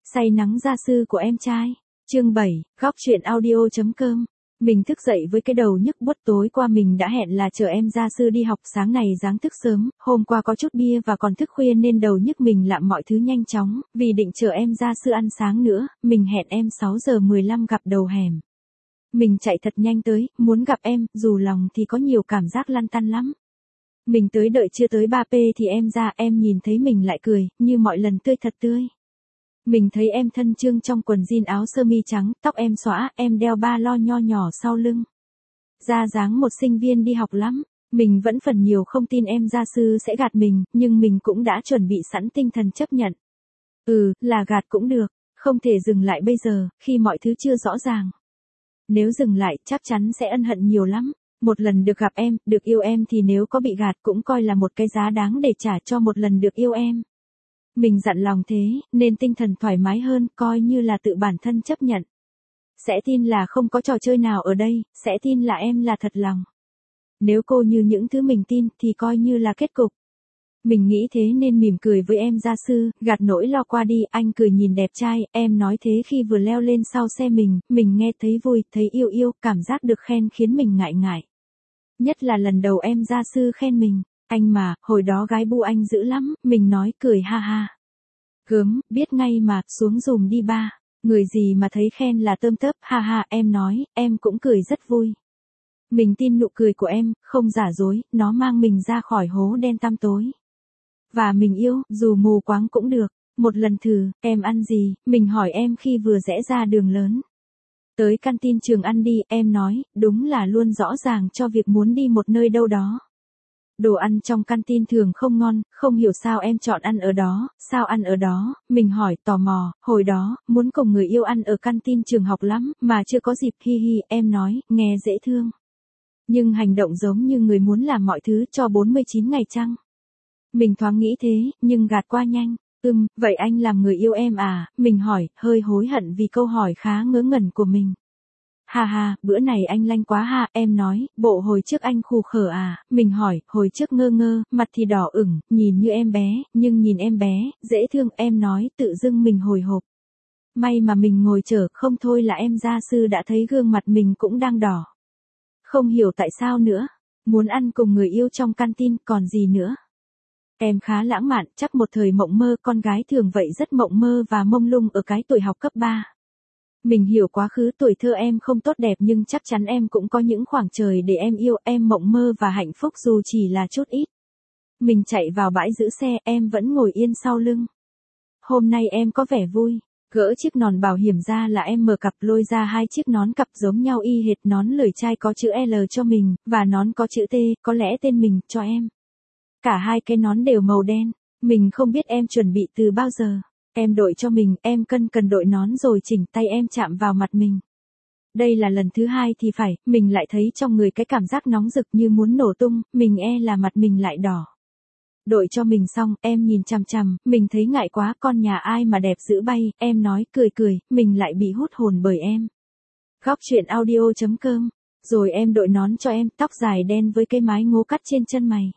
Say nắng gia sư của em trai. Chương 7, góc truyện audio.com. Mình thức dậy với cái đầu nhức buốt. Tối qua mình đã hẹn là chờ em gia sư đi học, sáng này dáng thức sớm, hôm qua có chút bia và còn thức khuya nên đầu nhức. Mình làm mọi thứ nhanh chóng, vì định chờ em gia sư ăn sáng nữa, mình hẹn em 6 giờ 15 gặp đầu hẻm. Mình chạy thật nhanh tới, muốn gặp em, dù lòng thì có nhiều cảm giác lăn tăn lắm. Mình tới đợi chưa tới 3p thì em ra, em nhìn thấy mình lại cười, như mọi lần tươi thật tươi. Mình thấy em thân trương trong quần jean áo sơ mi trắng, tóc em xõa, em đeo ba lo nho nhỏ sau lưng. Ra dáng một sinh viên đi học lắm. Mình vẫn phần nhiều không tin em gia sư sẽ gạt mình, nhưng mình cũng đã chuẩn bị sẵn tinh thần chấp nhận. Là gạt cũng được, không thể dừng lại bây giờ, khi mọi thứ chưa rõ ràng. Nếu dừng lại, chắc chắn sẽ ân hận nhiều lắm. Một lần được gặp em, được yêu em thì nếu có bị gạt cũng coi là một cái giá đáng để trả cho một lần được yêu em. Mình dặn lòng thế, nên tinh thần thoải mái hơn, coi như là tự bản thân chấp nhận. Sẽ tin là không có trò chơi nào ở đây, sẽ tin là em là thật lòng. Nếu cô như những thứ mình tin, thì coi như là kết cục. Mình nghĩ thế nên mỉm cười với em gia sư, gạt nỗi lo qua đi. Anh cười nhìn đẹp trai, em nói thế khi vừa leo lên sau xe mình nghe thấy vui, thấy yêu, cảm giác được khen khiến mình ngại ngại. Nhất là lần đầu em gia sư khen mình. Anh mà, hồi đó gái bu anh dữ lắm, mình nói cười ha ha. Gớm, biết ngay mà, xuống giùm đi ba. Người gì mà thấy khen là tơm tớp, ha ha, em nói, em cũng cười rất vui. Mình tin nụ cười của em, không giả dối, nó mang mình ra khỏi hố đen tăm tối. Và mình yêu, dù mù quáng cũng được. Một lần thử, em ăn gì, mình hỏi em khi vừa rẽ ra đường lớn. Tới canteen trường ăn đi, em nói, đúng là luôn rõ ràng cho việc muốn đi một nơi đâu đó. Đồ ăn trong canteen thường không ngon, không hiểu sao em chọn ăn ở đó, sao ăn ở đó, mình hỏi tò mò, hồi đó, muốn cùng người yêu ăn ở canteen trường học lắm, mà chưa có dịp, hi hi, em nói, nghe dễ thương. Nhưng hành động giống như người muốn làm mọi thứ cho 49 ngày chăng? Mình thoáng nghĩ thế, nhưng gạt qua nhanh. Vậy anh làm người yêu em à? Mình hỏi, hơi hối hận vì câu hỏi khá ngớ ngẩn của mình. Ha ha, bữa này anh lanh quá ha, em nói, bộ hồi trước anh khù khở à? Mình hỏi, hồi trước ngơ ngơ, mặt thì đỏ ửng, nhìn như em bé, nhưng nhìn em bé, dễ thương, em nói, tự dưng mình hồi hộp. May mà mình ngồi chờ, không thôi là em gia sư đã thấy gương mặt mình cũng đang đỏ. Không hiểu tại sao nữa, muốn ăn cùng người yêu trong canteen, còn gì nữa. Em khá lãng mạn, chắc một thời mộng mơ, con gái thường vậy, rất mộng mơ và mông lung ở cái tuổi học cấp 3. Mình hiểu quá khứ tuổi thơ em không tốt đẹp, nhưng chắc chắn em cũng có những khoảng trời để em yêu, em mộng mơ và hạnh phúc dù chỉ là chút ít. Mình chạy vào bãi giữ xe, em vẫn ngồi yên sau lưng. Hôm nay em có vẻ vui. Gỡ chiếc nón bảo hiểm ra là em mở cặp, lôi ra hai chiếc nón cặp giống nhau y hệt, nón lưỡi chai có chữ L cho mình, và nón có chữ T, có lẽ tên mình, cho em. Cả hai cái nón đều màu đen. Mình không biết em chuẩn bị từ bao giờ. Em đội cho mình, em cần đội nón rồi chỉnh tay em chạm vào mặt mình. Đây là lần thứ hai thì phải, mình lại thấy trong người cái cảm giác nóng rực như muốn nổ tung, mình là mặt mình lại đỏ. Đội cho mình xong, em nhìn chằm chằm, mình thấy ngại quá, con nhà ai mà đẹp dữ bay, em nói, cười, mình lại bị hút hồn bởi em. Góc truyện audio.com. Rồi em đội nón cho em, tóc dài đen với cái mái ngố cắt trên chân mày.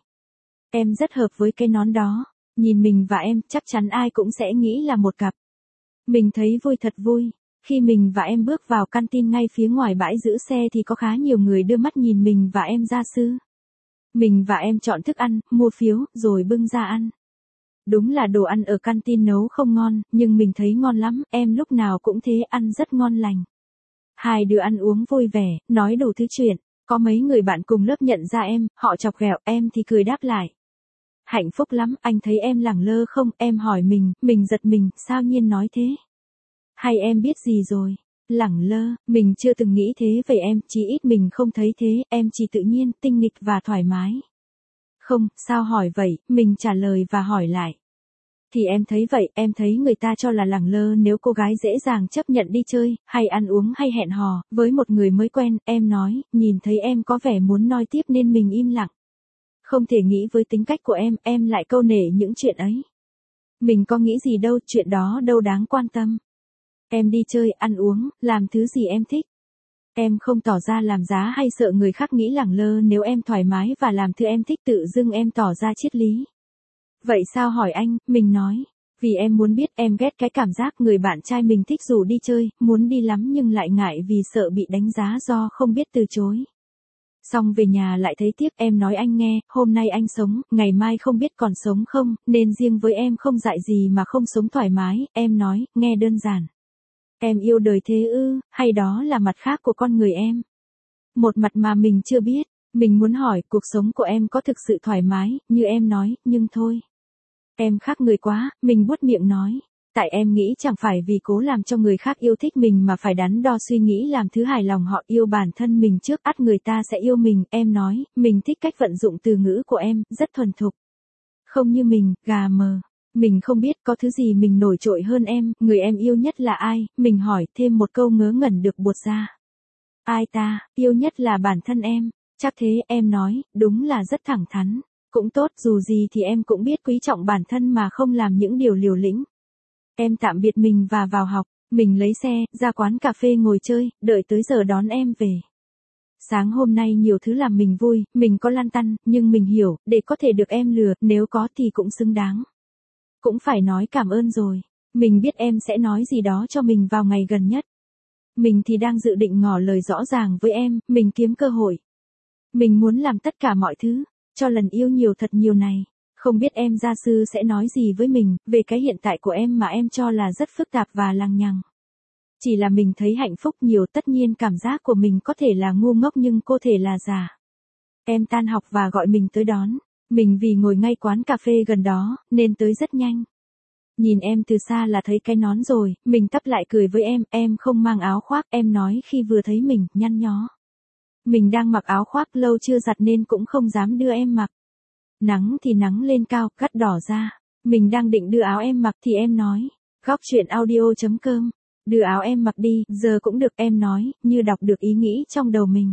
Em rất hợp với cái nón đó. Nhìn mình và em, chắc chắn ai cũng sẽ nghĩ là một cặp. Mình thấy vui, thật vui. Khi mình và em bước vào canteen ngay phía ngoài bãi giữ xe thì có khá nhiều người đưa mắt nhìn mình và em gia sư. Mình và em chọn thức ăn, mua phiếu, rồi bưng ra ăn. Đúng là đồ ăn ở canteen nấu không ngon, nhưng mình thấy ngon lắm, em lúc nào cũng thế, ăn rất ngon lành. Hai đứa ăn uống vui vẻ, nói đủ thứ chuyện. Có mấy người bạn cùng lớp nhận ra em, họ chọc ghẹo, em thì cười đáp lại. Hạnh phúc lắm, anh thấy em lẳng lơ không? Em hỏi mình giật mình, sao Nhiên nói thế? Hay em biết gì rồi? Lẳng lơ, mình chưa từng nghĩ thế về em, chí ít mình không thấy thế, em chỉ tự nhiên, tinh nghịch và thoải mái. Không, sao hỏi vậy? Mình trả lời và hỏi lại. Thì em thấy vậy, em thấy người ta cho là lẳng lơ nếu cô gái dễ dàng chấp nhận đi chơi, hay ăn uống hay hẹn hò, với một người mới quen, em nói, nhìn thấy em có vẻ muốn nói tiếp nên mình im lặng. Không thể nghĩ với tính cách của em lại câu nể những chuyện ấy. Mình có nghĩ gì đâu, chuyện đó đâu đáng quan tâm. Em đi chơi, ăn uống, làm thứ gì em thích. Em không tỏ ra làm giá hay sợ người khác nghĩ lẳng lơ nếu em thoải mái và làm thứ em thích, tự dưng em tỏ ra triết lý. Vậy sao hỏi anh, mình nói. Vì em muốn biết, em ghét cái cảm giác người bạn trai mình thích rủ đi chơi, muốn đi lắm nhưng lại ngại vì sợ bị đánh giá do không biết từ chối. Xong về nhà lại thấy tiếc, em nói anh nghe, hôm nay anh sống, ngày mai không biết còn sống không, nên riêng với em không dại gì mà không sống thoải mái, em nói, nghe đơn giản. Em yêu đời thế ư, hay đó là mặt khác của con người em? Một mặt mà mình chưa biết, mình muốn hỏi cuộc sống của em có thực sự thoải mái, như em nói, nhưng thôi. Em khác người quá, mình buốt miệng nói. Tại em nghĩ chẳng phải vì cố làm cho người khác yêu thích mình mà phải đắn đo suy nghĩ làm thứ hài lòng họ, yêu bản thân mình trước ắt người ta sẽ yêu mình, em nói, mình thích cách vận dụng từ ngữ của em, rất thuần thục. Không như mình, gà mờ. Mình không biết có thứ gì mình nổi trội hơn em, người em yêu nhất là ai, mình hỏi thêm một câu ngớ ngẩn được buột ra. Ai ta, yêu nhất là bản thân em, chắc thế, em nói, đúng là rất thẳng thắn. Cũng tốt, dù gì thì em cũng biết quý trọng bản thân mà không làm những điều liều lĩnh. Em tạm biệt mình và vào học, mình lấy xe, ra quán cà phê ngồi chơi, đợi tới giờ đón em về. Sáng hôm nay nhiều thứ làm mình vui, mình có lăn tăn, nhưng mình hiểu, để có thể được em lừa, nếu có thì cũng xứng đáng. Cũng phải nói cảm ơn rồi, mình biết em sẽ nói gì đó cho mình vào ngày gần nhất. Mình thì đang dự định ngỏ lời rõ ràng với em, mình kiếm cơ hội. Mình muốn làm tất cả mọi thứ, cho lần yêu nhiều thật nhiều này. Không biết em gia sư sẽ nói gì với mình, về cái hiện tại của em mà em cho là rất phức tạp và lằng nhằng. Chỉ là mình thấy hạnh phúc nhiều, tất nhiên cảm giác của mình có thể là ngu ngốc nhưng cô thể là giả. Em tan học và gọi mình tới đón. Mình vì ngồi ngay quán cà phê gần đó, nên tới rất nhanh. Nhìn em từ xa là thấy cái nón rồi, mình tấp lại cười với em không mang áo khoác, em nói khi vừa thấy mình, nhăn nhó. Mình đang mặc áo khoác lâu chưa giặt nên cũng không dám đưa em mặc. Nắng thì nắng lên cao, cắt đỏ ra. Mình đang định đưa áo em mặc thì em nói. Góc chuyện audio.com. Đưa áo em mặc đi, giờ cũng được, em nói, như đọc được ý nghĩ trong đầu mình.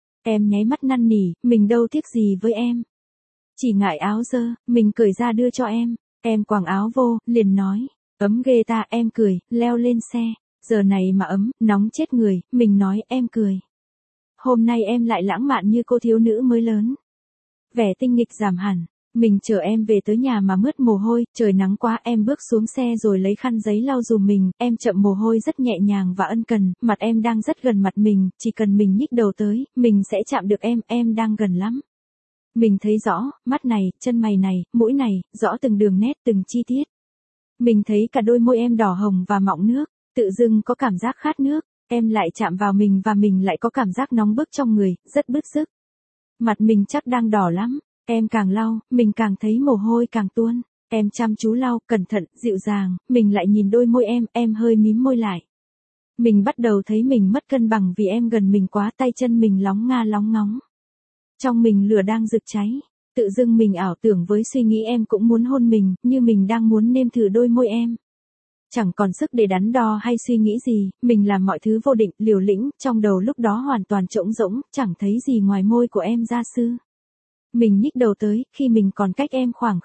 Em nháy mắt năn nỉ, mình đâu tiếc gì với em. Chỉ ngại áo dơ, mình cởi ra đưa cho em. Em quàng áo vô, liền nói. Ấm ghê ta, em cười, leo lên xe. Giờ này mà ấm, nóng chết người, mình nói, em cười. Hôm nay em lại lãng mạn như cô thiếu nữ mới lớn. Vẻ tinh nghịch giảm hẳn. Mình chở em về tới nhà mà mướt mồ hôi, trời nắng quá, em bước xuống xe rồi lấy khăn giấy lau dùm mình, em chậm mồ hôi rất nhẹ nhàng và ân cần, mặt em đang rất gần mặt mình, chỉ cần mình nhích đầu tới, mình sẽ chạm được em đang gần lắm. Mình thấy rõ, mắt này, chân mày này, mũi này, rõ từng đường nét, từng chi tiết. Mình thấy cả đôi môi em đỏ hồng và mọng nước, tự dưng có cảm giác khát nước, em lại chạm vào mình và mình lại có cảm giác nóng bức trong người, rất bứt rứt. Mặt mình chắc đang đỏ lắm, em càng lau, mình càng thấy mồ hôi càng tuôn, em chăm chú lau, cẩn thận, dịu dàng, mình lại nhìn đôi môi em hơi mím môi lại. Mình bắt đầu thấy mình mất cân bằng vì em gần mình quá, tay chân mình lóng nga lóng ngóng. Trong mình lửa đang rực cháy, tự dưng mình ảo tưởng với suy nghĩ em cũng muốn hôn mình, như mình đang muốn nếm thử đôi môi em. Chẳng còn sức để đắn đo hay suy nghĩ gì, mình làm mọi thứ vô định, liều lĩnh, trong đầu lúc đó hoàn toàn trống rỗng, chẳng thấy gì ngoài môi của em gia sư. Mình nhích đầu tới, khi mình còn cách em khoảng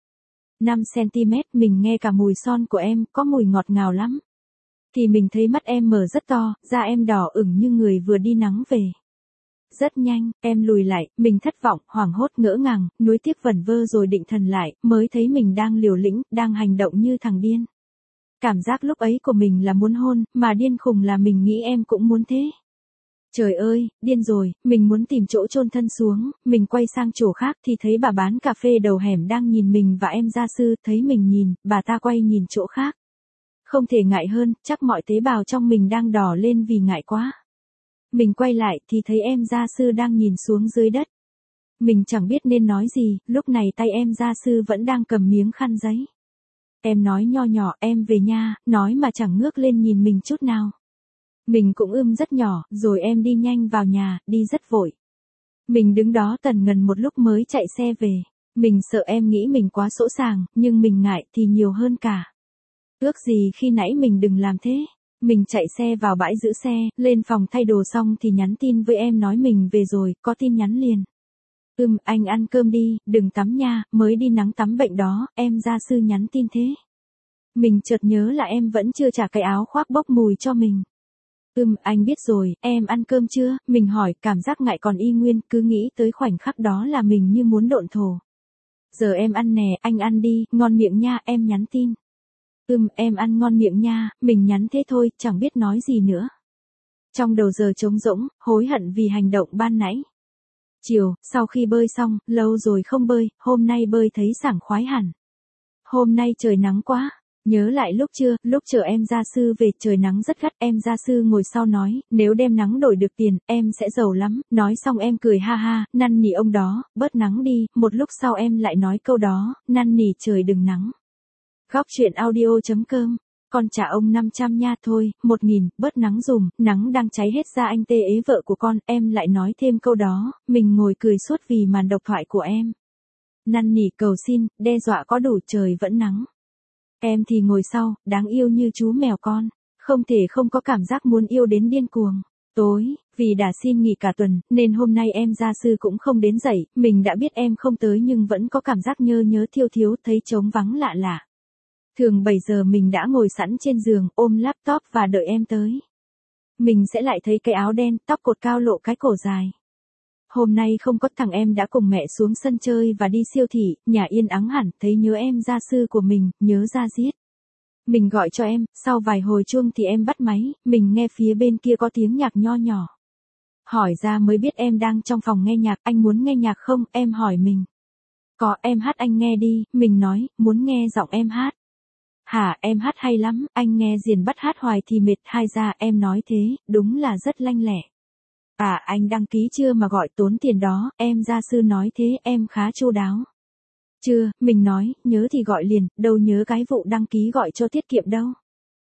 5 cm, mình nghe cả mùi son của em, có mùi ngọt ngào lắm. Thì mình thấy mắt em mở rất to, da em đỏ ửng như người vừa đi nắng về. Rất nhanh, em lùi lại, mình thất vọng, hoảng hốt ngỡ ngàng, nuối tiếc vẩn vơ rồi định thần lại, mới thấy mình đang liều lĩnh, đang hành động như thằng điên. Cảm giác lúc ấy của mình là muốn hôn, mà điên khùng là mình nghĩ em cũng muốn thế. Trời ơi, điên rồi, mình muốn tìm chỗ chôn thân xuống, mình quay sang chỗ khác thì thấy bà bán cà phê đầu hẻm đang nhìn mình và em gia sư, thấy mình nhìn, bà ta quay nhìn chỗ khác. Không thể ngại hơn, chắc mọi tế bào trong mình đang đỏ lên vì ngại quá. Mình quay lại thì thấy em gia sư đang nhìn xuống dưới đất. Mình chẳng biết nên nói gì, lúc này tay em gia sư vẫn đang cầm miếng khăn giấy. Em nói nho nhỏ, em về nha, nói mà chẳng ngước lên nhìn mình chút nào. Mình cũng rất nhỏ, rồi em đi nhanh vào nhà, đi rất vội. Mình đứng đó tần ngần một lúc mới chạy xe về. Mình sợ em nghĩ mình quá sỗ sàng, nhưng mình ngại thì nhiều hơn cả. Ước gì khi nãy mình đừng làm thế. Mình chạy xe vào bãi giữ xe, lên phòng thay đồ xong thì nhắn tin với em nói mình về rồi, có tin nhắn liền. Anh ăn cơm đi, đừng tắm nha, mới đi nắng tắm bệnh đó, em gia sư nhắn tin thế. Mình chợt nhớ là em vẫn chưa trả cái áo khoác bốc mùi cho mình. Anh biết rồi, em ăn cơm chưa? Mình hỏi, cảm giác ngại còn y nguyên, cứ nghĩ tới khoảnh khắc đó là mình như muốn độn thổ. Giờ em ăn nè, anh ăn đi, ngon miệng nha, em nhắn tin. Em ăn ngon miệng nha, mình nhắn thế thôi, chẳng biết nói gì nữa. Trong đầu giờ trống rỗng, hối hận vì hành động ban nãy. Chiều, sau khi bơi xong, lâu rồi không bơi, hôm nay bơi thấy sảng khoái hẳn. Hôm nay trời nắng quá. Nhớ lại lúc trưa, lúc chờ em gia sư về trời nắng rất gắt, em gia sư ngồi sau nói, nếu đem nắng đổi được tiền, em sẽ giàu lắm, nói xong em cười ha ha, năn nỉ ông đó, bớt nắng đi, một lúc sau em lại nói câu đó, năn nỉ trời đừng nắng. Góc chuyện audio.com, con trả ông 500 nha thôi, 1.000, bớt nắng dùm, nắng đang cháy hết da anh tê ế vợ của con, em lại nói thêm câu đó, mình ngồi cười suốt vì màn độc thoại của em. Năn nỉ cầu xin, đe dọa có đủ trời vẫn nắng. Em thì ngồi sau, đáng yêu như chú mèo con, không thể không có cảm giác muốn yêu đến điên cuồng. Tối, vì đã xin nghỉ cả tuần, nên hôm nay em gia sư cũng không đến dậy, mình đã biết em không tới nhưng vẫn có cảm giác nhớ nhớ thiêu thiếu, thấy trống vắng lạ lạ. Thường 7 giờ mình đã ngồi sẵn trên giường, ôm laptop và đợi em tới. Mình sẽ lại thấy cái áo đen, tóc cột cao lộ cái cổ dài. Hôm nay không có, thằng em đã cùng mẹ xuống sân chơi và đi siêu thị, nhà yên ắng hẳn, thấy nhớ em gia sư của mình, nhớ ra giết. Mình gọi cho em, sau vài hồi chuông thì em bắt máy, mình nghe phía bên kia có tiếng nhạc nho nhỏ. Hỏi ra mới biết em đang trong phòng nghe nhạc, anh muốn nghe nhạc không, em hỏi mình. Có, em hát anh nghe đi, mình nói, muốn nghe giọng em hát. Hả, em hát hay lắm, anh nghe Diền bắt hát hoài thì mệt, hay ra em nói thế, đúng là rất lanh lẹ. À, anh đăng ký chưa mà gọi tốn tiền đó, em gia sư nói thế, em khá chu đáo. Chưa, mình nói, nhớ thì gọi liền, đâu nhớ cái vụ đăng ký gọi cho tiết kiệm đâu.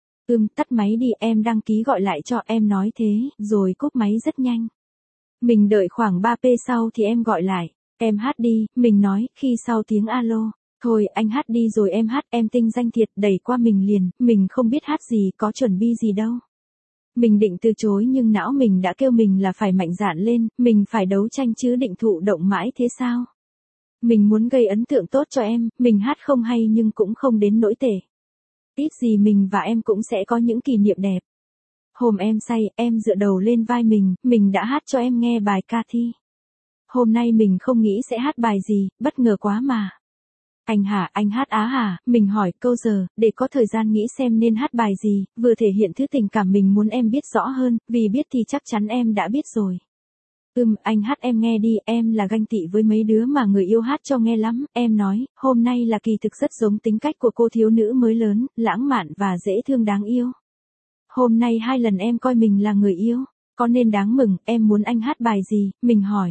Tắt máy đi, em đăng ký gọi lại cho, em nói thế, rồi cúp máy rất nhanh. Mình đợi khoảng 3p sau thì em gọi lại, em hát đi, mình nói, khi sau tiếng alo. Thôi anh hát đi rồi em hát, em tinh danh thiệt, đẩy qua mình liền, mình không biết hát gì, có chuẩn bị gì đâu. Mình định từ chối nhưng não mình đã kêu mình là phải mạnh dạn lên, mình phải đấu tranh chứ định thụ động mãi thế sao? Mình muốn gây ấn tượng tốt cho em, mình hát không hay nhưng cũng không đến nỗi tệ. Ít gì mình và em cũng sẽ có những kỷ niệm đẹp. Hôm em say, em dựa đầu lên vai mình đã hát cho em nghe bài ca thi. Hôm nay mình không nghĩ sẽ hát bài gì, bất ngờ quá mà. Anh hả, anh hát á hả, mình hỏi câu giờ, để có thời gian nghĩ xem nên hát bài gì, vừa thể hiện thứ tình cảm mình muốn em biết rõ hơn, vì biết thì chắc chắn em đã biết rồi. Anh hát em nghe đi, em là ganh tị với mấy đứa mà người yêu hát cho nghe lắm, em nói, hôm nay là kỳ thực rất giống tính cách của cô thiếu nữ mới lớn, lãng mạn và dễ thương đáng yêu. Hôm nay 2 lần em coi mình là người yêu, có nên đáng mừng, em muốn anh hát bài gì, mình hỏi.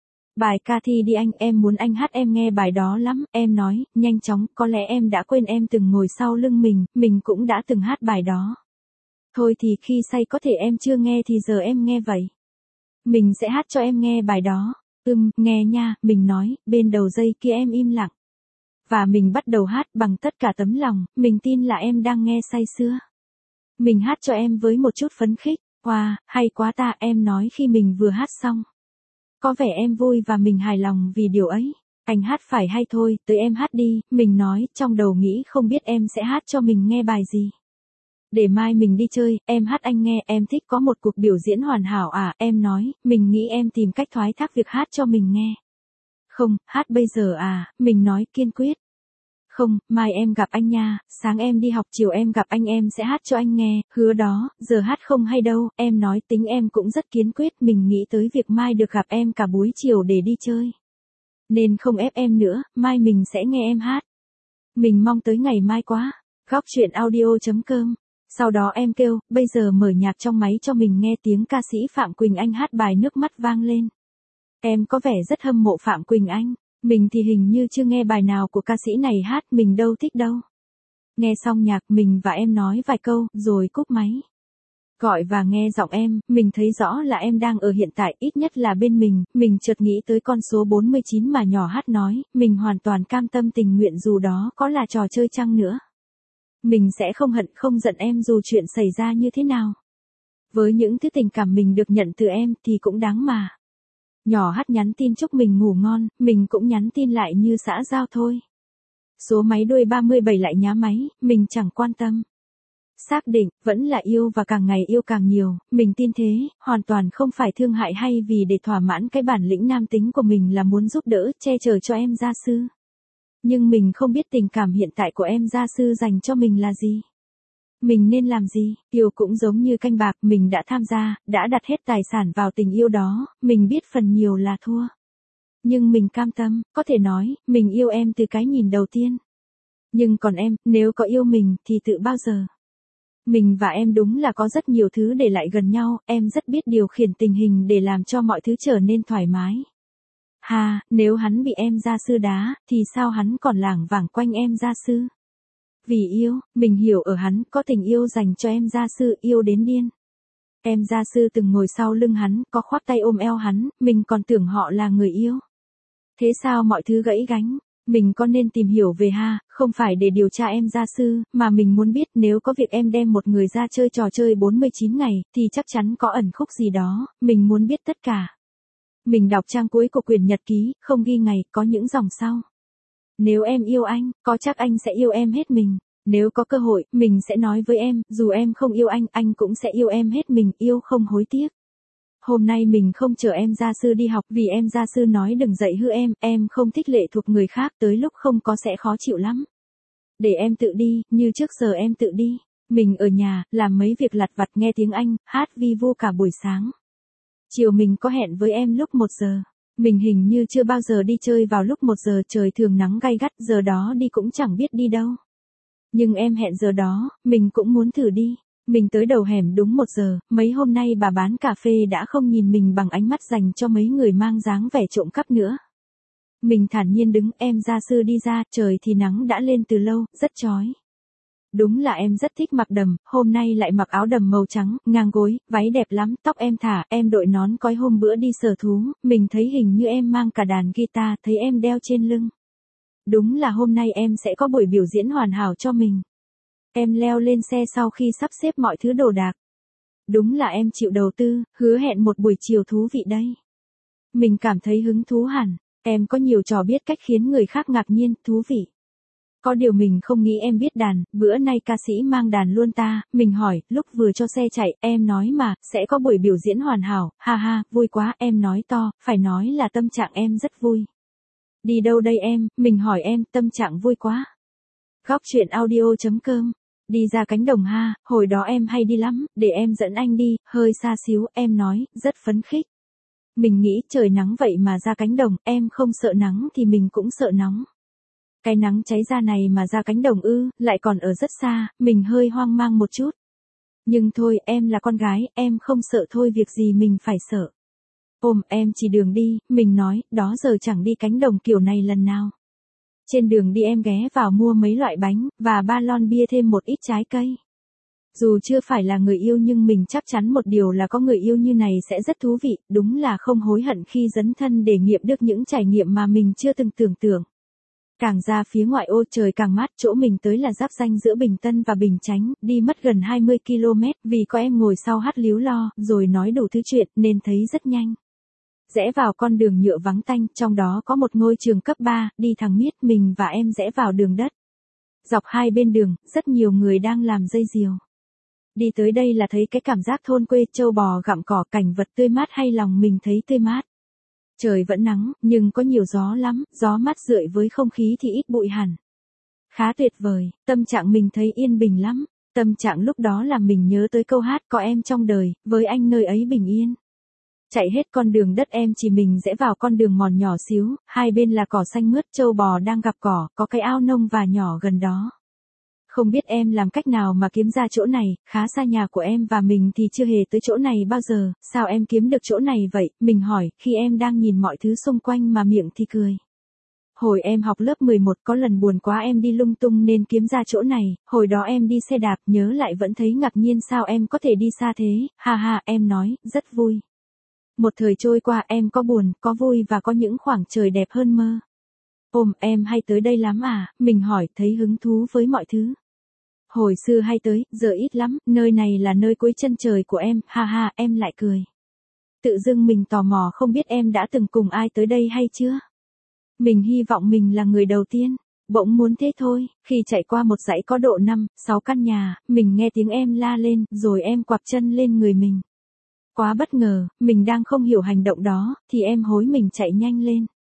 Bài ca thi đi anh, em muốn anh hát em nghe bài đó lắm, em nói, nhanh chóng, có lẽ em đã quên em từng ngồi sau lưng mình cũng đã từng hát bài đó. Thôi thì khi say có thể em chưa nghe thì giờ em nghe vậy. Mình sẽ hát cho em nghe bài đó. Nghe nha, mình nói, bên đầu dây kia em im lặng. Và mình bắt đầu hát bằng tất cả tấm lòng, mình tin là em đang nghe say sưa. Mình hát cho em với một chút phấn khích, wow, hay quá ta, em nói khi mình vừa hát xong. Có vẻ em vui và mình hài lòng vì điều ấy. Anh hát phải hay thôi, tới em hát đi, mình nói, trong đầu nghĩ không biết em sẽ hát cho mình nghe bài gì. Để mai mình đi chơi, em hát anh nghe, em thích có một cuộc biểu diễn hoàn hảo à, em nói, mình nghĩ em tìm cách thoái thác việc hát cho mình nghe. Không, hát bây giờ à, mình nói kiên quyết. Không, mai em gặp anh nha, sáng em đi học chiều em gặp anh em sẽ hát cho anh nghe, hứa đó, giờ hát không hay đâu, em nói tính em cũng rất kiên quyết, mình nghĩ tới việc mai được gặp em cả buổi chiều để đi chơi. Nên không ép em nữa, mai mình sẽ nghe em hát. Mình mong tới ngày mai quá. Góc chuyện audio.com. Sau đó em kêu, bây giờ mở nhạc trong máy cho mình nghe tiếng ca sĩ Phạm Quỳnh Anh hát bài Nước Mắt vang lên. Em có vẻ rất hâm mộ Phạm Quỳnh Anh. Mình thì hình như chưa nghe bài nào của ca sĩ này hát, mình đâu thích đâu. Nghe xong nhạc mình và em nói vài câu, rồi cúp máy. Gọi và nghe giọng em, mình thấy rõ là em đang ở hiện tại, ít nhất là bên mình chợt nghĩ tới con số 49 mà nhỏ hát nói, mình hoàn toàn cam tâm tình nguyện dù đó có là trò chơi chăng nữa. Mình sẽ không hận không giận em dù chuyện xảy ra như thế nào. Với những thứ tình cảm mình được nhận từ em thì cũng đáng mà. Nhỏ hát nhắn tin chúc mình ngủ ngon, mình cũng nhắn tin lại như xã giao thôi. Số máy đuôi 37 lại nhá máy, mình chẳng quan tâm. Xác định, vẫn là yêu và càng ngày yêu càng nhiều, mình tin thế, hoàn toàn không phải thương hại hay vì để thỏa mãn cái bản lĩnh nam tính của mình là muốn giúp đỡ, che chở cho em gia sư. Nhưng mình không biết tình cảm hiện tại của em gia sư dành cho mình là gì. Mình nên làm gì? Yêu cũng giống như canh bạc, mình đã tham gia, đã đặt hết tài sản vào tình yêu đó, mình biết phần nhiều là thua. Nhưng mình cam tâm, có thể nói, mình yêu em từ cái nhìn đầu tiên. Nhưng còn em, nếu có yêu mình, thì tự bao giờ? Mình và em đúng là có rất nhiều thứ để lại gần nhau, em rất biết điều khiển tình hình để làm cho mọi thứ trở nên thoải mái. Hà, nếu hắn bị em gia sư đá, thì sao hắn còn lảng vảng quanh em gia sư? Vì yêu, mình hiểu ở hắn có tình yêu dành cho em gia sư, yêu đến điên. Em gia sư từng ngồi sau lưng hắn, có khoác tay ôm eo hắn, mình còn tưởng họ là người yêu. Thế sao mọi thứ gãy gánh? Mình có nên tìm hiểu về Hà, không phải để điều tra em gia sư, mà mình muốn biết nếu có việc em đem một người ra chơi trò chơi 49 ngày, thì chắc chắn có ẩn khúc gì đó, mình muốn biết tất cả. Mình đọc trang cuối của quyển nhật ký, không ghi ngày, có những dòng sau. Nếu em yêu anh, có chắc anh sẽ yêu em hết mình. Nếu có cơ hội, mình sẽ nói với em, dù em không yêu anh cũng sẽ yêu em hết mình, yêu không hối tiếc. Hôm nay mình không chờ em gia sư đi học vì em gia sư nói đừng dạy hư em không thích lệ thuộc người khác, tới lúc không có sẽ khó chịu lắm. Để em tự đi, như trước giờ em tự đi. Mình ở nhà, làm mấy việc lặt vặt, nghe tiếng Anh, hát vi vu cả buổi sáng. Chiều mình có hẹn với em lúc 1 giờ. Mình hình như chưa bao giờ đi chơi vào lúc 1 giờ, trời thường nắng gay gắt, giờ đó đi cũng chẳng biết đi đâu. Nhưng em hẹn giờ đó, mình cũng muốn thử đi. Mình tới đầu hẻm đúng 1 giờ, mấy hôm nay bà bán cà phê đã không nhìn mình bằng ánh mắt dành cho mấy người mang dáng vẻ trộm cắp nữa. Mình thản nhiên đứng, em gia sư đi ra, trời thì nắng đã lên từ lâu, rất chói. Đúng là em rất thích mặc đầm, hôm nay lại mặc áo đầm màu trắng, ngang gối, váy đẹp lắm, tóc em thả, em đội nón cói hôm bữa đi sở thú, mình thấy hình như em mang cả đàn guitar, thấy em đeo trên lưng. Đúng là hôm nay em sẽ có buổi biểu diễn hoàn hảo cho mình. Em leo lên xe sau khi sắp xếp mọi thứ đồ đạc. Đúng là em chịu đầu tư, hứa hẹn một buổi chiều thú vị đây. Mình cảm thấy hứng thú hẳn, em có nhiều trò biết cách khiến người khác ngạc nhiên, thú vị. Có điều mình không nghĩ em biết đàn, bữa nay ca sĩ mang đàn luôn ta, mình hỏi, lúc vừa cho xe chạy, em nói mà, sẽ có buổi biểu diễn hoàn hảo, ha ha, vui quá, em nói to, phải nói là tâm trạng em rất vui. Đi đâu đây em, mình hỏi em, tâm trạng vui quá. Góc chuyện audio.com. Đi ra cánh đồng ha, hồi đó em hay đi lắm, để em dẫn anh đi, hơi xa xíu, em nói, rất phấn khích. Mình nghĩ trời nắng vậy mà ra cánh đồng, em không sợ nắng thì mình cũng sợ nóng. Cái nắng cháy da này mà ra cánh đồng ư, lại còn ở rất xa, mình hơi hoang mang một chút. Nhưng thôi, em là con gái, em không sợ thôi, việc gì mình phải sợ. Ôm em chỉ đường đi, mình nói, đó giờ chẳng đi cánh đồng kiểu này lần nào. Trên đường đi em ghé vào mua mấy loại bánh, và 3 lon bia thêm một ít trái cây. Dù chưa phải là người yêu nhưng mình chắc chắn một điều là có người yêu như này sẽ rất thú vị, đúng là không hối hận khi dấn thân để nghiệm được những trải nghiệm mà mình chưa từng tưởng tượng. Càng ra phía ngoại ô trời càng mát, chỗ mình tới là giáp ranh giữa Bình Tân và Bình Chánh, đi mất gần 20 km, vì có em ngồi sau hát líu lo, rồi nói đủ thứ chuyện, nên thấy rất nhanh. Rẽ vào con đường nhựa vắng tanh, trong đó có một ngôi trường cấp 3, đi thẳng miết, mình và em rẽ vào đường đất. Dọc hai bên đường, rất nhiều người đang làm dây diều. Đi tới đây là thấy cái cảm giác thôn quê, trâu bò gặm cỏ, cảnh vật tươi mát, hay lòng mình thấy tươi mát. Trời vẫn nắng, nhưng có nhiều gió lắm, gió mát rượi với không khí thì ít bụi hẳn. Khá tuyệt vời, tâm trạng mình thấy yên bình lắm. Tâm trạng lúc đó là mình nhớ tới câu hát có em trong đời, với anh nơi ấy bình yên. Chạy hết con đường đất em chỉ mình rẽ vào con đường mòn nhỏ xíu, hai bên là cỏ xanh mướt, trâu bò đang gặp cỏ, có cái ao nông và nhỏ gần đó. Không biết em làm cách nào mà kiếm ra chỗ này, khá xa nhà của em và mình thì chưa hề tới chỗ này bao giờ, sao em kiếm được chỗ này vậy, mình hỏi, khi em đang nhìn mọi thứ xung quanh mà miệng thì cười. Hồi em học lớp 11 có lần buồn quá em đi lung tung nên kiếm ra chỗ này, hồi đó em đi xe đạp nhớ lại vẫn thấy ngạc nhiên sao em có thể đi xa thế, ha ha, em nói, rất vui. Một thời trôi qua em có buồn, có vui và có những khoảng trời đẹp hơn mơ. Ôm em hay tới đây lắm à, mình hỏi thấy hứng thú với mọi thứ. Hồi xưa hay tới, giờ ít lắm, nơi này là nơi cuối chân trời của em, ha ha, em lại cười. Tự dưng mình tò mò không biết em đã từng cùng ai tới đây hay chưa? Mình hy vọng mình là người đầu tiên, bỗng muốn thế thôi, khi chạy qua một dãy có độ 5, 6 căn nhà, mình nghe tiếng em la lên, rồi em quặp chân lên người mình. Quá bất ngờ, mình đang không hiểu hành động đó, thì em hối mình chạy nhanh lên.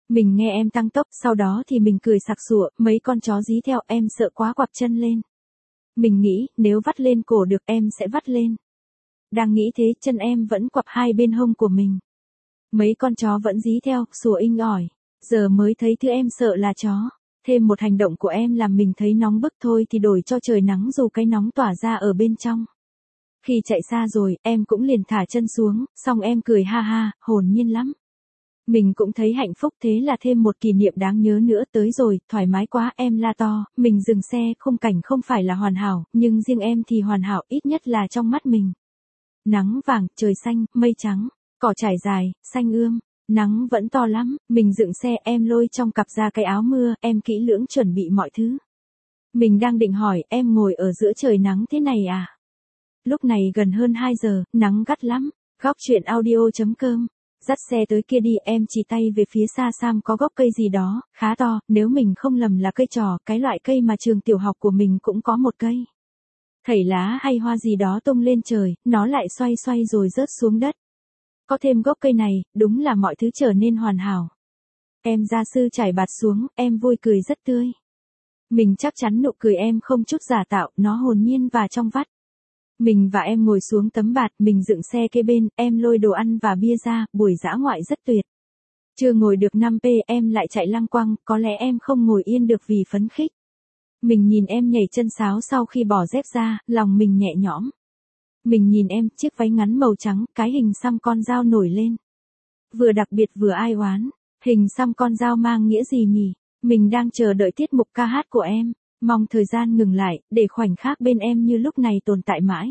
Mình nghe em tăng tốc, sau đó thì mình cười sặc sụa, mấy con chó dí theo, em sợ quá quặp chân lên. Mình nghĩ, nếu vắt lên cổ được em sẽ vắt lên. Đang nghĩ thế, chân em vẫn quặp hai bên hông của mình. Mấy con chó vẫn dí theo, sủa inh ỏi. Giờ mới thấy thứ em sợ là chó. Thêm một hành động của em làm mình thấy nóng bức thôi thì đổi cho trời nắng dù cái nóng tỏa ra ở bên trong. Khi chạy xa rồi, em cũng liền thả chân xuống, xong em cười ha ha, hồn nhiên lắm. Mình cũng thấy hạnh phúc, thế là thêm một kỷ niệm đáng nhớ nữa tới rồi, thoải mái quá, em la to, mình dừng xe, khung cảnh không phải là hoàn hảo, nhưng riêng em thì hoàn hảo, ít nhất là trong mắt mình. Nắng vàng, trời xanh, mây trắng, cỏ trải dài, xanh ươm, nắng vẫn to lắm, mình dựng xe, em lôi trong cặp ra cái áo mưa, em kỹ lưỡng chuẩn bị mọi thứ. Mình đang định hỏi, em ngồi ở giữa trời nắng thế này à? Lúc này gần hơn 2 giờ, nắng gắt lắm. Góc chuyện audio.com. Dắt xe tới kia đi, em chỉ tay về phía xa xăm có gốc cây gì đó, khá to, nếu mình không lầm là cây trò, cái loại cây mà trường tiểu học của mình cũng có một cây. Thảy lá hay hoa gì đó tung lên trời, nó lại xoay xoay rồi rớt xuống đất. Có thêm gốc cây này, đúng là mọi thứ trở nên hoàn hảo. Em gia sư trải bạt xuống, em vui cười rất tươi. Mình chắc chắn nụ cười em không chút giả tạo, nó hồn nhiên và trong vắt. Mình và em ngồi xuống tấm bạt, mình dựng xe kế bên, em lôi đồ ăn và bia ra, buổi dã ngoại rất tuyệt. Chưa ngồi được 5p, em lại chạy lăng quăng, có lẽ em không ngồi yên được vì phấn khích. Mình nhìn em nhảy chân sáo sau khi bỏ dép ra, lòng mình nhẹ nhõm. Mình nhìn em, chiếc váy ngắn màu trắng, cái hình xăm con dao nổi lên. Vừa đặc biệt vừa ai oán, hình xăm con dao mang nghĩa gì nhỉ? Mình đang chờ đợi tiết mục ca hát của em. Mong thời gian ngừng lại, để khoảnh khắc bên em như lúc này tồn tại mãi.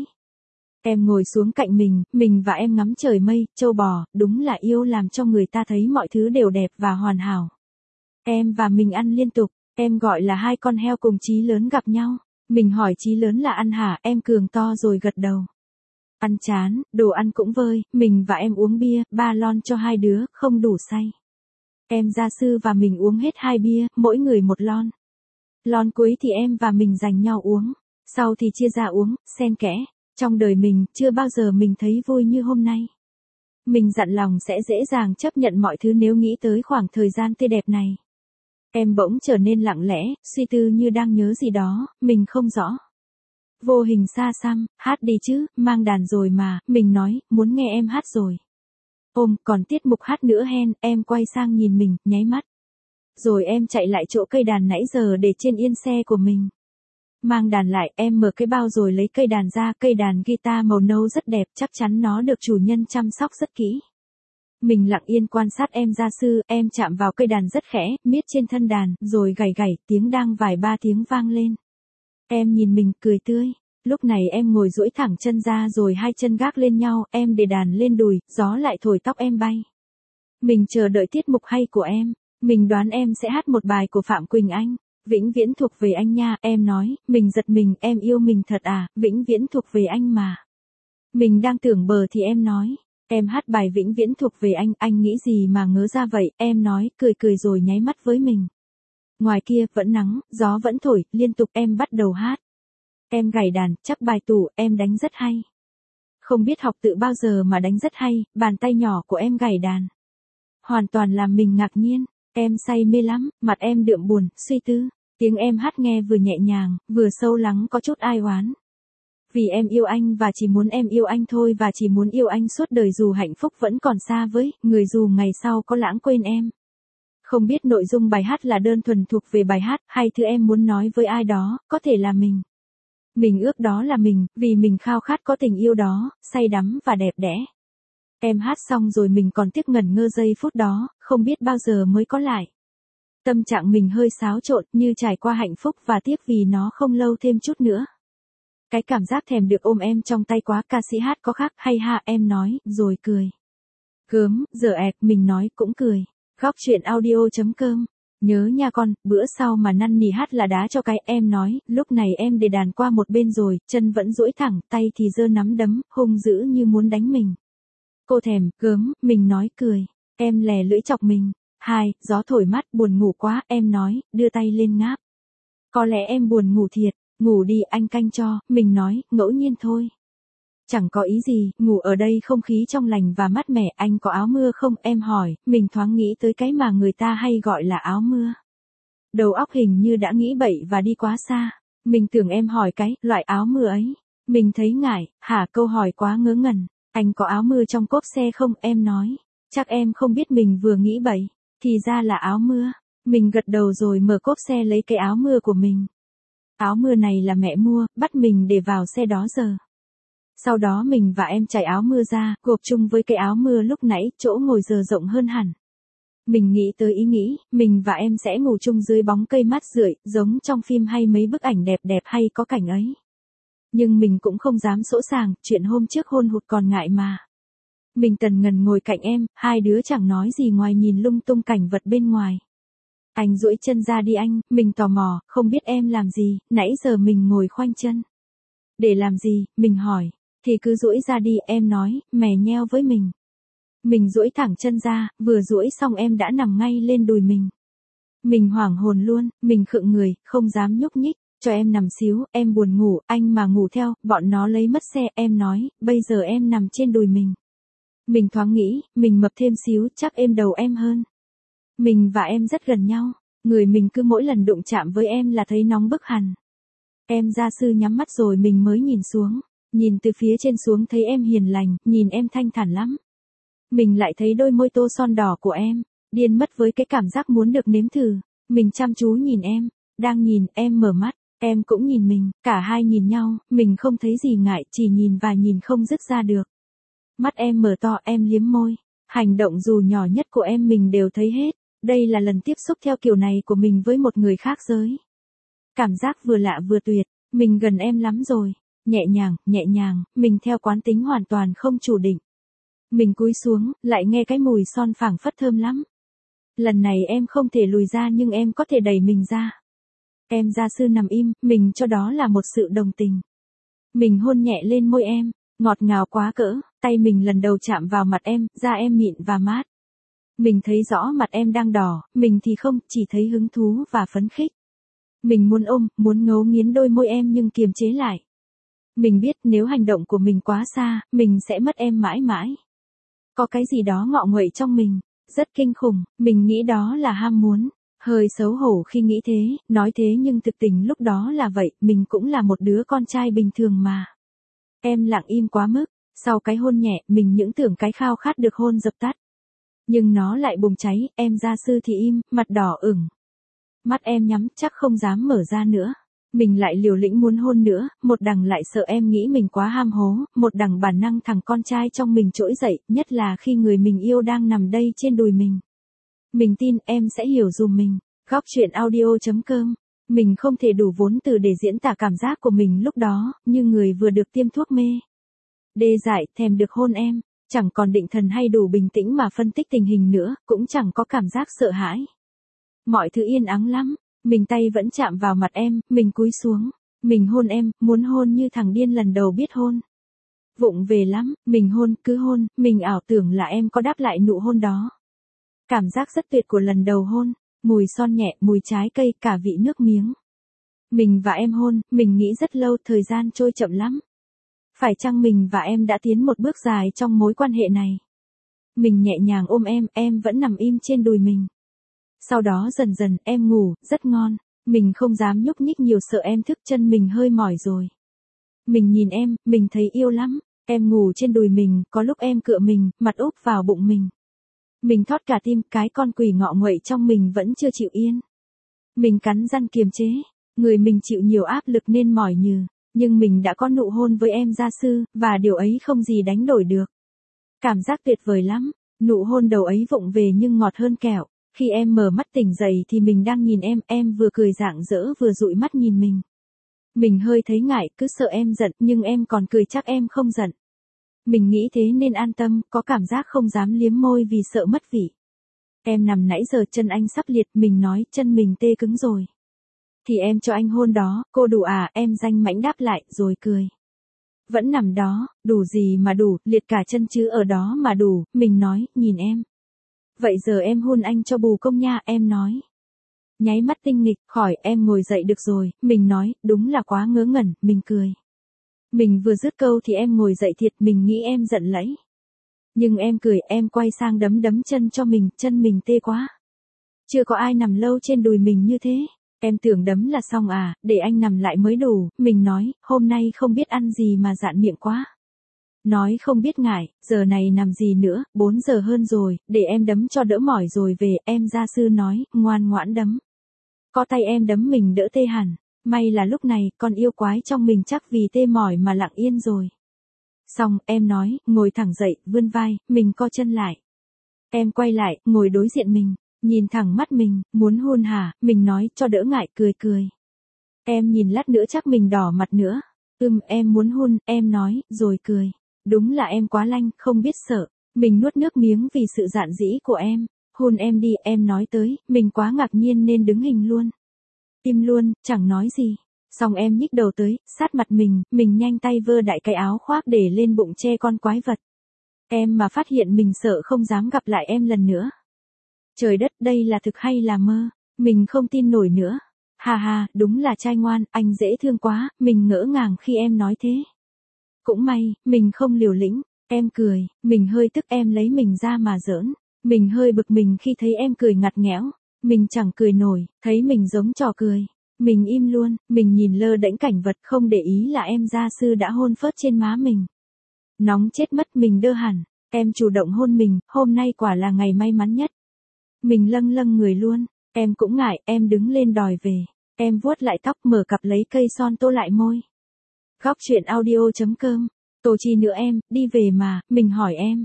Em ngồi xuống cạnh mình và em ngắm trời mây, châu bò, đúng là yêu làm cho người ta thấy mọi thứ đều đẹp và hoàn hảo. Em và mình ăn liên tục, em gọi là hai con heo cùng Chí Lớn gặp nhau. Mình hỏi Chí Lớn là ăn hả, em cường to rồi gật đầu. Ăn chán, đồ ăn cũng vơi, mình và em uống bia, 3 lon cho hai đứa, không đủ say. Em gia sư và mình uống hết 2 bia, mỗi người 1 lon. Lon cuối thì em và mình dành nhau uống, sau thì chia ra uống, xen kẽ. Trong đời mình, chưa bao giờ mình thấy vui như hôm nay. Mình dặn lòng sẽ dễ dàng chấp nhận mọi thứ nếu nghĩ tới khoảng thời gian tươi đẹp này. Em bỗng trở nên lặng lẽ, suy tư như đang nhớ gì đó, mình không rõ. Vô hình xa xăm, hát đi chứ, mang đàn rồi mà, mình nói, muốn nghe em hát rồi. Còn tiết mục hát nữa hen, em quay sang nhìn mình, nháy mắt. Rồi em chạy lại chỗ cây đàn nãy giờ để trên yên xe của mình. Mang đàn lại, em mở cái bao rồi lấy cây đàn ra, cây đàn guitar màu nâu rất đẹp, chắc chắn nó được chủ nhân chăm sóc rất kỹ. Mình lặng yên quan sát em gia sư, em chạm vào cây đàn rất khẽ, miết trên thân đàn, rồi gảy gảy, tiếng đang vài ba tiếng vang lên. Em nhìn mình, cười tươi. Lúc này em ngồi duỗi thẳng chân ra rồi hai chân gác lên nhau, em để đàn lên đùi, gió lại thổi tóc em bay. Mình chờ đợi tiết mục hay của em. Mình đoán em sẽ hát một bài của Phạm Quỳnh Anh. Vĩnh viễn thuộc về anh nha, em nói, mình giật mình, em yêu mình thật à, vĩnh viễn thuộc về anh mà. Mình đang tưởng bờ thì em nói, em hát bài vĩnh viễn thuộc về anh nghĩ gì mà ngớ ra vậy, em nói, cười cười rồi nháy mắt với mình. Ngoài kia, vẫn nắng, gió vẫn thổi, liên tục em bắt đầu hát. Em gảy đàn, chắc bài tủ, em đánh rất hay. Không biết học tự bao giờ mà đánh rất hay, bàn tay nhỏ của em gảy đàn. Hoàn toàn làm mình ngạc nhiên. Em say mê lắm, mặt em đượm buồn, suy tư. Tiếng em hát nghe vừa nhẹ nhàng, vừa sâu lắng có chút ai oán. Vì em yêu anh và chỉ muốn em yêu anh thôi và chỉ muốn yêu anh suốt đời dù hạnh phúc vẫn còn xa với, người dù ngày sau có lãng quên em. Không biết nội dung bài hát là đơn thuần thuộc về bài hát hay thứ em muốn nói với ai đó, có thể là mình. Mình ước đó là mình, vì mình khao khát có tình yêu đó, say đắm và đẹp đẽ. Em hát xong rồi mình còn tiếc ngẩn ngơ giây phút đó, không biết bao giờ mới có lại. Tâm trạng mình hơi xáo trộn, như trải qua hạnh phúc và tiếc vì nó không lâu thêm chút nữa. Cái cảm giác thèm được ôm em trong tay quá, ca sĩ hát có khác hay ha, em nói, rồi cười. Gớm, giờ mình nói cũng cười. Góc chuyện audio.com. Nhớ nha con, bữa sau mà năn nỉ hát là đá cho cái, em nói, lúc này em để đàn qua một bên rồi, chân vẫn duỗi thẳng, tay thì giơ nắm đấm, hung dữ như muốn đánh mình. Cô thèm, gớm, mình nói cười. Em lè lưỡi chọc mình. Gió thổi mắt, buồn ngủ quá, em nói, đưa tay lên ngáp. Có lẽ em buồn ngủ thiệt, ngủ đi anh canh cho, mình nói, ngẫu nhiên thôi. Chẳng có ý gì, ngủ ở đây không khí trong lành và mát mẻ, anh có áo mưa không? Em hỏi, mình thoáng nghĩ tới cái mà người ta hay gọi là áo mưa. Đầu óc hình như đã nghĩ bậy và đi quá xa. Mình tưởng em hỏi cái loại áo mưa ấy. Mình thấy ngại, câu hỏi quá ngớ ngẩn. Anh có áo mưa trong cốp xe không? Em nói. Chắc em không biết mình vừa nghĩ bậy. Thì ra là áo mưa. Mình gật đầu rồi mở cốp xe lấy cái áo mưa của mình. Áo mưa này là mẹ mua, bắt mình để vào xe đó giờ. Sau đó mình và em trải áo mưa ra, gộp chung với cái áo mưa lúc nãy, chỗ ngồi giờ rộng hơn hẳn. Mình nghĩ tới ý nghĩ, mình và em sẽ ngủ chung dưới bóng cây mát rượi, giống trong phim hay mấy bức ảnh đẹp đẹp hay có cảnh ấy. Nhưng mình cũng không dám sỗ sàng, chuyện hôm trước hôn hụt còn ngại mà. Mình tần ngần ngồi cạnh em, hai đứa chẳng nói gì ngoài nhìn lung tung cảnh vật bên ngoài. Anh duỗi chân ra đi anh, mình tò mò, không biết em làm gì, nãy giờ mình ngồi khoanh chân. Để làm gì, mình hỏi, thì cứ duỗi ra đi, em nói, mè nheo với mình. Mình duỗi thẳng chân ra, vừa duỗi xong em đã nằm ngay lên đùi mình. Mình hoảng hồn luôn, mình khựng người, không dám nhúc nhích, cho em nằm xíu, em buồn ngủ, anh mà ngủ theo, bọn nó lấy mất xe, em nói, bây giờ em nằm trên đùi mình. Mình thoáng nghĩ, mình mập thêm xíu, chắc êm đầu em hơn. Mình và em rất gần nhau, người mình cứ mỗi lần đụng chạm với em là thấy nóng bức hẳn. Em gia sư nhắm mắt rồi mình mới nhìn xuống, nhìn từ phía trên xuống thấy em hiền lành, nhìn em thanh thản lắm. Mình lại thấy đôi môi tô son đỏ của em, điên mất với cái cảm giác muốn được nếm thử. Mình chăm chú nhìn em, đang nhìn, em mở mắt, em cũng nhìn mình, cả hai nhìn nhau, mình không thấy gì ngại, chỉ nhìn và nhìn không dứt ra được. Mắt em mở to, em liếm môi, hành động dù nhỏ nhất của em mình đều thấy hết. Đây là lần tiếp xúc theo kiểu này của mình với một người khác giới. Cảm giác vừa lạ vừa tuyệt, mình gần em lắm rồi. Nhẹ nhàng, mình theo quán tính hoàn toàn không chủ định. Mình cúi xuống, lại nghe cái mùi son phảng phất thơm lắm. Lần này em không thể lùi ra nhưng em có thể đẩy mình ra. Em gia sư nằm im, mình cho đó là một sự đồng tình. Mình hôn nhẹ lên môi em, ngọt ngào quá cỡ, tay mình lần đầu chạm vào mặt em, da em mịn và mát. Mình thấy rõ mặt em đang đỏ, mình thì không, chỉ thấy hứng thú và phấn khích. Mình muốn ôm, muốn ngấu nghiến đôi môi em nhưng kiềm chế lại. Mình biết nếu hành động của mình quá xa, mình sẽ mất em mãi mãi. Có cái gì đó ngọ nguậy trong mình, rất kinh khủng, mình nghĩ đó là ham muốn. Hơi xấu hổ khi nghĩ thế, nói thế nhưng thực tình lúc đó là vậy, mình cũng là một đứa con trai bình thường mà. Em lặng im quá mức, sau cái hôn nhẹ, mình những tưởng cái khao khát được hôn dập tắt. Nhưng nó lại bùng cháy, em gia sư thì im, mặt đỏ ửng. Mắt em nhắm, chắc không dám mở ra nữa. Mình lại liều lĩnh muốn hôn nữa, một đằng lại sợ em nghĩ mình quá ham hố, một đằng bản năng thằng con trai trong mình trỗi dậy, nhất là khi người mình yêu đang nằm đây trên đùi mình. Mình tin em sẽ hiểu dùm mình. Góc chuyện audio.com. Mình không thể đủ vốn từ để diễn tả cảm giác của mình lúc đó, như người vừa được tiêm thuốc mê. Đê dại, thèm được hôn em, chẳng còn định thần hay đủ bình tĩnh mà phân tích tình hình nữa, cũng chẳng có cảm giác sợ hãi. Mọi thứ yên ắng lắm, mình tay vẫn chạm vào mặt em, mình cúi xuống, mình hôn em, muốn hôn như thằng điên lần đầu biết hôn. Vụng về lắm, mình hôn, cứ hôn, mình ảo tưởng là em có đáp lại nụ hôn đó. Cảm giác rất tuyệt của lần đầu hôn, mùi son nhẹ, mùi trái cây, cả vị nước miếng. Mình và em hôn, mình nghĩ rất lâu, thời gian trôi chậm lắm. Phải chăng mình và em đã tiến một bước dài trong mối quan hệ này? Mình nhẹ nhàng ôm em vẫn nằm im trên đùi mình. Sau đó dần dần, em ngủ, rất ngon. Mình không dám nhúc nhích nhiều sợ em thức, chân mình hơi mỏi rồi. Mình nhìn em, mình thấy yêu lắm. Em ngủ trên đùi mình, có lúc em cựa mình, mặt úp vào bụng mình. Mình thót cả tim, cái con quỷ ngọ nguậy trong mình vẫn chưa chịu yên. Mình cắn răng kiềm chế, người mình chịu nhiều áp lực nên mỏi nhừ. Nhưng mình đã có nụ hôn với em gia sư, và điều ấy không gì đánh đổi được. Cảm giác tuyệt vời lắm, nụ hôn đầu ấy vụng về nhưng ngọt hơn kẹo. Khi em mở mắt tỉnh dậy thì mình đang nhìn em vừa cười rạng rỡ vừa dụi mắt nhìn mình. Mình hơi thấy ngại, cứ sợ em giận, nhưng em còn cười chắc em không giận. Mình nghĩ thế nên an tâm, có cảm giác không dám liếm môi vì sợ mất vị. Em nằm nãy giờ chân anh sắp liệt, mình nói, chân mình tê cứng rồi. Thì em cho anh hôn đó, cô đủ à, em danh mãnh đáp lại, rồi cười. Vẫn nằm đó, đủ gì mà đủ, liệt cả chân chứ ở đó mà đủ, mình nói, nhìn em. Vậy giờ em hôn anh cho bù công nha, em nói. Nháy mắt tinh nghịch, khỏi, em ngồi dậy được rồi, mình nói, đúng là quá ngớ ngẩn, mình cười. Mình vừa dứt câu thì em ngồi dậy thiệt, mình nghĩ em giận lẫy. Nhưng em cười, em quay sang đấm đấm chân cho mình, chân mình tê quá. Chưa có ai nằm lâu trên đùi mình như thế. Em tưởng đấm là xong à, để anh nằm lại mới đủ, mình nói, hôm nay không biết ăn gì mà dạn miệng quá. Nói không biết ngại, giờ này nằm gì nữa, 4 giờ hơn rồi, để em đấm cho đỡ mỏi rồi về, em gia sư nói, ngoan ngoãn đấm. Có tay em đấm mình đỡ tê hẳn, may là lúc này, con yêu quái trong mình chắc vì tê mỏi mà lặng yên rồi. Xong, em nói, ngồi thẳng dậy, vươn vai, mình co chân lại. Em quay lại, ngồi đối diện mình, nhìn thẳng mắt mình, muốn hôn hả, mình nói, cho đỡ ngại, cười cười. Em nhìn lát nữa chắc mình đỏ mặt nữa. Em muốn hôn, em nói, rồi cười. Đúng là em quá lanh, không biết sợ. Mình nuốt nước miếng vì sự dạn dĩ của em. Hôn em đi, em nói tới, mình quá ngạc nhiên nên đứng hình luôn. Im luôn, chẳng nói gì. Xong em nhích đầu tới, sát mặt mình nhanh tay vơ đại cái áo khoác để lên bụng che con quái vật. Em mà phát hiện mình sợ không dám gặp lại em lần nữa. Trời đất, đây là thực hay là mơ? Mình không tin nổi nữa. Hà hà, đúng là trai ngoan, anh dễ thương quá, mình ngỡ ngàng khi em nói thế. Cũng may, mình không liều lĩnh, em cười, mình hơi tức em lấy mình ra mà giỡn. Mình hơi bực mình khi thấy em cười ngặt nghẽo, mình chẳng cười nổi, thấy mình giống trò cười. Mình im luôn, mình nhìn lơ đễnh cảnh vật không để ý là em gia sư đã hôn phớt trên má mình. Nóng chết mất, mình đơ hẳn, em chủ động hôn mình, hôm nay quả là ngày may mắn nhất. Mình lâng lâng người luôn, em cũng ngại, em đứng lên đòi về. Em vuốt lại tóc, mở cặp lấy cây son tô lại môi. Góc truyện audio.com. Tô chi nữa em, đi về mà, mình hỏi em.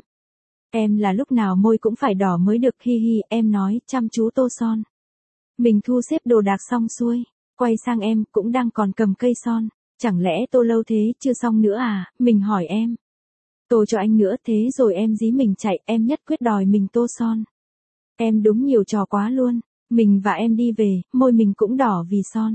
Em là lúc nào môi cũng phải đỏ mới được, hi hi, em nói, chăm chú tô son. Mình thu xếp đồ đạc xong xuôi, quay sang em, cũng đang còn cầm cây son. Chẳng lẽ tô lâu thế, chưa xong nữa à, mình hỏi em. Tô cho anh nữa, thế rồi em dí mình chạy, em nhất quyết đòi mình tô son. Em đúng nhiều trò quá luôn. Mình và em đi về, môi mình cũng đỏ vì son.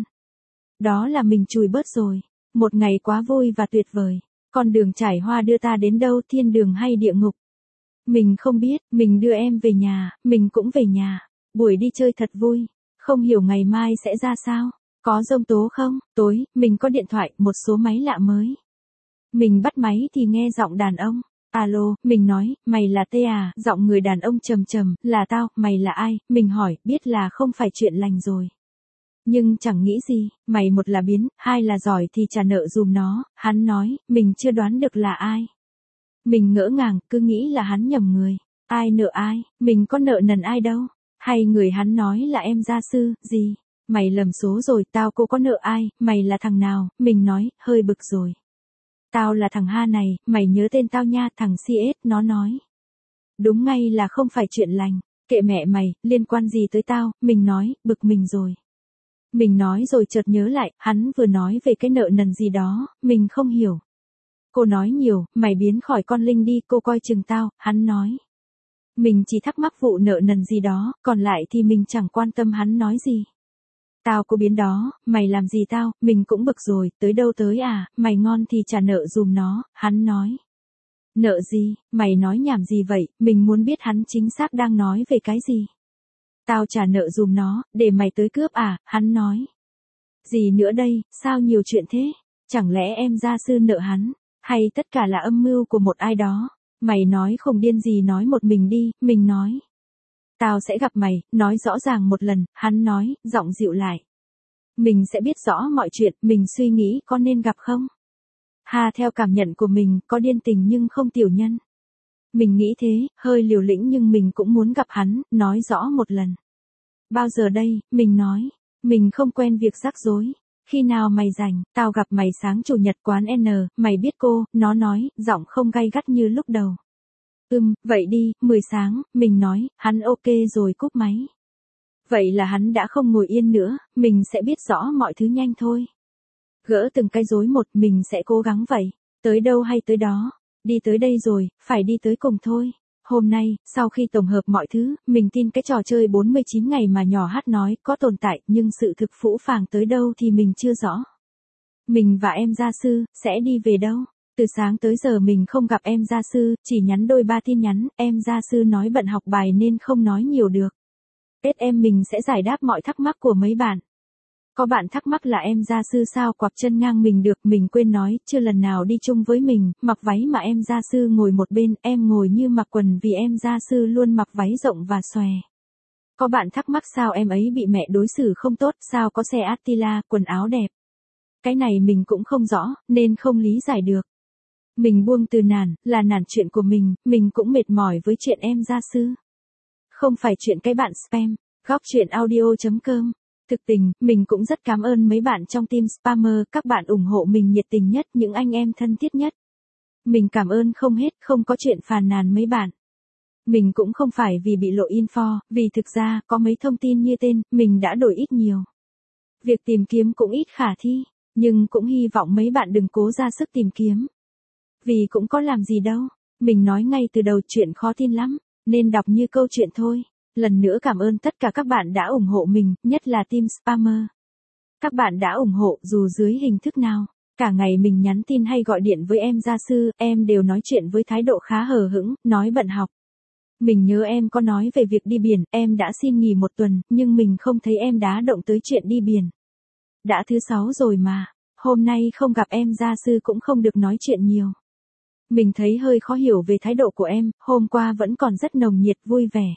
Đó là mình chùi bớt rồi. Một ngày quá vui và tuyệt vời. Con đường trải hoa đưa ta đến đâu, thiên đường hay địa ngục? Mình không biết, mình đưa em về nhà, mình cũng về nhà. Buổi đi chơi thật vui. Không hiểu ngày mai sẽ ra sao? Có giông tố không? Tối, mình có điện thoại, một số máy lạ mới. Mình bắt máy thì nghe giọng đàn ông. Alo, mình nói, mày là Tê à, giọng người đàn ông trầm trầm, là tao, mày là ai, mình hỏi, biết là không phải chuyện lành rồi. Nhưng chẳng nghĩ gì, mày một là biến, hai là giỏi thì trả nợ dùm nó, hắn nói, mình chưa đoán được là ai. Mình ngỡ ngàng, cứ nghĩ là hắn nhầm người. Ai nợ ai, mình có nợ nần ai đâu. Hay người hắn nói là em gia sư, gì? Mày lầm số rồi, tao cô có nợ ai, mày là thằng nào, mình nói, hơi bực rồi. Tao là thằng Ha này, mày nhớ tên tao nha, thằng CS, nó nói. Đúng ngay là không phải chuyện lành, kệ mẹ mày, liên quan gì tới tao, mình nói, bực mình rồi. Mình nói rồi chợt nhớ lại, hắn vừa nói về cái nợ nần gì đó, mình không hiểu. Cô nói nhiều, mày biến khỏi con Linh đi, cô coi chừng tao, hắn nói. Mình chỉ thắc mắc vụ nợ nần gì đó, còn lại thì mình chẳng quan tâm hắn nói gì. Tao có biến đó, mày làm gì tao, mình cũng bực rồi, tới đâu tới à, mày ngon thì trả nợ dùm nó, hắn nói. Nợ gì, mày nói nhảm gì vậy, mình muốn biết hắn chính xác đang nói về cái gì. Tao trả nợ dùm nó, để mày tới cướp à, hắn nói. Gì nữa đây, sao nhiều chuyện thế, chẳng lẽ em gia sư nợ hắn, hay tất cả là âm mưu của một ai đó. Mày nói không điên gì nói một mình đi, mình nói. Tao sẽ gặp mày, nói rõ ràng một lần, hắn nói, giọng dịu lại. Mình sẽ biết rõ mọi chuyện, mình suy nghĩ có nên gặp không? Ha, theo cảm nhận của mình, có điên tình nhưng không tiểu nhân. Mình nghĩ thế, hơi liều lĩnh nhưng mình cũng muốn gặp hắn, nói rõ một lần. Bao giờ đây, mình nói. Mình không quen việc rắc rối. Khi nào mày rảnh, tao gặp mày sáng chủ nhật quán N, mày biết cô, nó nói, giọng không gay gắt như lúc đầu. Vậy đi, 10 sáng, mình nói, hắn ok rồi cúp máy. Vậy là hắn đã không ngồi yên nữa, mình sẽ biết rõ mọi thứ nhanh thôi. Gỡ từng cái rối một, mình sẽ cố gắng vậy. Tới đâu hay tới đó. Đi tới đây rồi, phải đi tới cùng thôi. Hôm nay, sau khi tổng hợp mọi thứ, mình tin cái trò chơi 49 ngày mà nhỏ hát nói có tồn tại, nhưng sự thực phũ phàng tới đâu thì mình chưa rõ. Mình và em gia sư, sẽ đi về đâu? Từ sáng tới giờ mình không gặp em gia sư, chỉ nhắn đôi ba tin nhắn, em gia sư nói bận học bài nên không nói nhiều được. Em mình sẽ giải đáp mọi thắc mắc của mấy bạn. Có bạn thắc mắc là em gia sư sao quặp chân ngang mình được, mình quên nói, chưa lần nào đi chung với mình, mặc váy mà em gia sư ngồi một bên, em ngồi như mặc quần vì em gia sư luôn mặc váy rộng và xòe. Có bạn thắc mắc sao em ấy bị mẹ đối xử không tốt, sao có xe Attila, quần áo đẹp. Cái này mình cũng không rõ, nên không lý giải được. Mình buông từ nản, là nản chuyện của mình cũng mệt mỏi với chuyện em gia sư. Không phải chuyện cái bạn spam, góc chuyện audio.com. Thực tình, mình cũng rất cảm ơn mấy bạn trong team spammer, các bạn ủng hộ mình nhiệt tình nhất, những anh em thân thiết nhất. Mình cảm ơn không hết, không có chuyện phàn nàn mấy bạn. Mình cũng không phải vì bị lộ info, vì thực ra, có mấy thông tin như tên, mình đã đổi ít nhiều. Việc tìm kiếm cũng ít khả thi, nhưng cũng hy vọng mấy bạn đừng cố ra sức tìm kiếm. Vì cũng có làm gì đâu, mình nói ngay từ đầu chuyện khó tin lắm, nên đọc như câu chuyện thôi. Lần nữa cảm ơn tất cả các bạn đã ủng hộ mình, nhất là team spammer. Các bạn đã ủng hộ dù dưới hình thức nào. Cả ngày mình nhắn tin hay gọi điện với em gia sư, em đều nói chuyện với thái độ khá hờ hững, nói bận học. Mình nhớ em có nói về việc đi biển, em đã xin nghỉ 1 tuần, nhưng mình không thấy em đá động tới chuyện đi biển. Đã thứ 6 rồi mà, hôm nay không gặp em gia sư cũng không được nói chuyện nhiều. Mình thấy hơi khó hiểu về thái độ của em, hôm qua vẫn còn rất nồng nhiệt vui vẻ.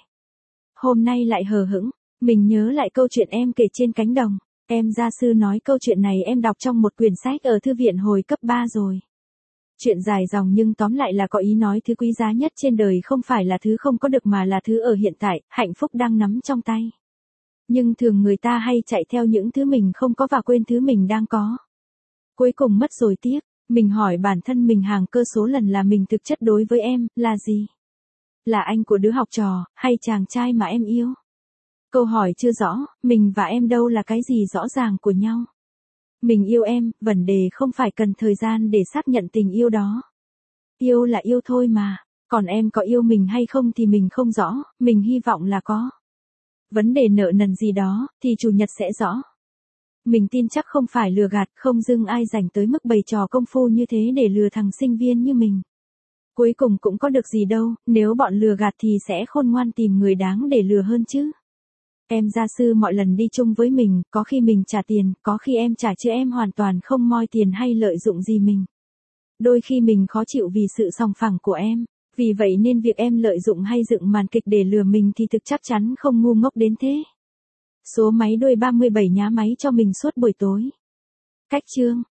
Hôm nay lại hờ hững, mình nhớ lại câu chuyện em kể trên cánh đồng. Em gia sư nói câu chuyện này em đọc trong một quyển sách ở thư viện hồi cấp 3 rồi. Chuyện dài dòng nhưng tóm lại là có ý nói thứ quý giá nhất trên đời không phải là thứ không có được mà là thứ ở hiện tại, hạnh phúc đang nắm trong tay. Nhưng thường người ta hay chạy theo những thứ mình không có và quên thứ mình đang có. Cuối cùng mất rồi tiếc, mình hỏi bản thân mình hàng cơ số lần là mình thực chất đối với em, là gì? Là anh của đứa học trò, hay chàng trai mà em yêu? Câu hỏi chưa rõ, mình và em đâu là cái gì rõ ràng của nhau. Mình yêu em, vấn đề không phải cần thời gian để xác nhận tình yêu đó. Yêu là yêu thôi mà, còn em có yêu mình hay không thì mình không rõ, mình hy vọng là có. Vấn đề nợ nần gì đó, thì chủ nhật sẽ rõ. Mình tin chắc không phải lừa gạt, không dưng ai rảnh tới mức bày trò công phu như thế để lừa thằng sinh viên như mình. Cuối cùng cũng có được gì đâu, nếu bọn lừa gạt thì sẽ khôn ngoan tìm người đáng để lừa hơn chứ. Em gia sư mọi lần đi chung với mình, có khi mình trả tiền, có khi em trả chứ em hoàn toàn không moi tiền hay lợi dụng gì mình. Đôi khi mình khó chịu vì sự sòng phẳng của em, vì vậy nên việc em lợi dụng hay dựng màn kịch để lừa mình thì thực chắc chắn không ngu ngốc đến thế. Số máy đuôi 37 nhá máy cho mình suốt buổi tối. Cách chương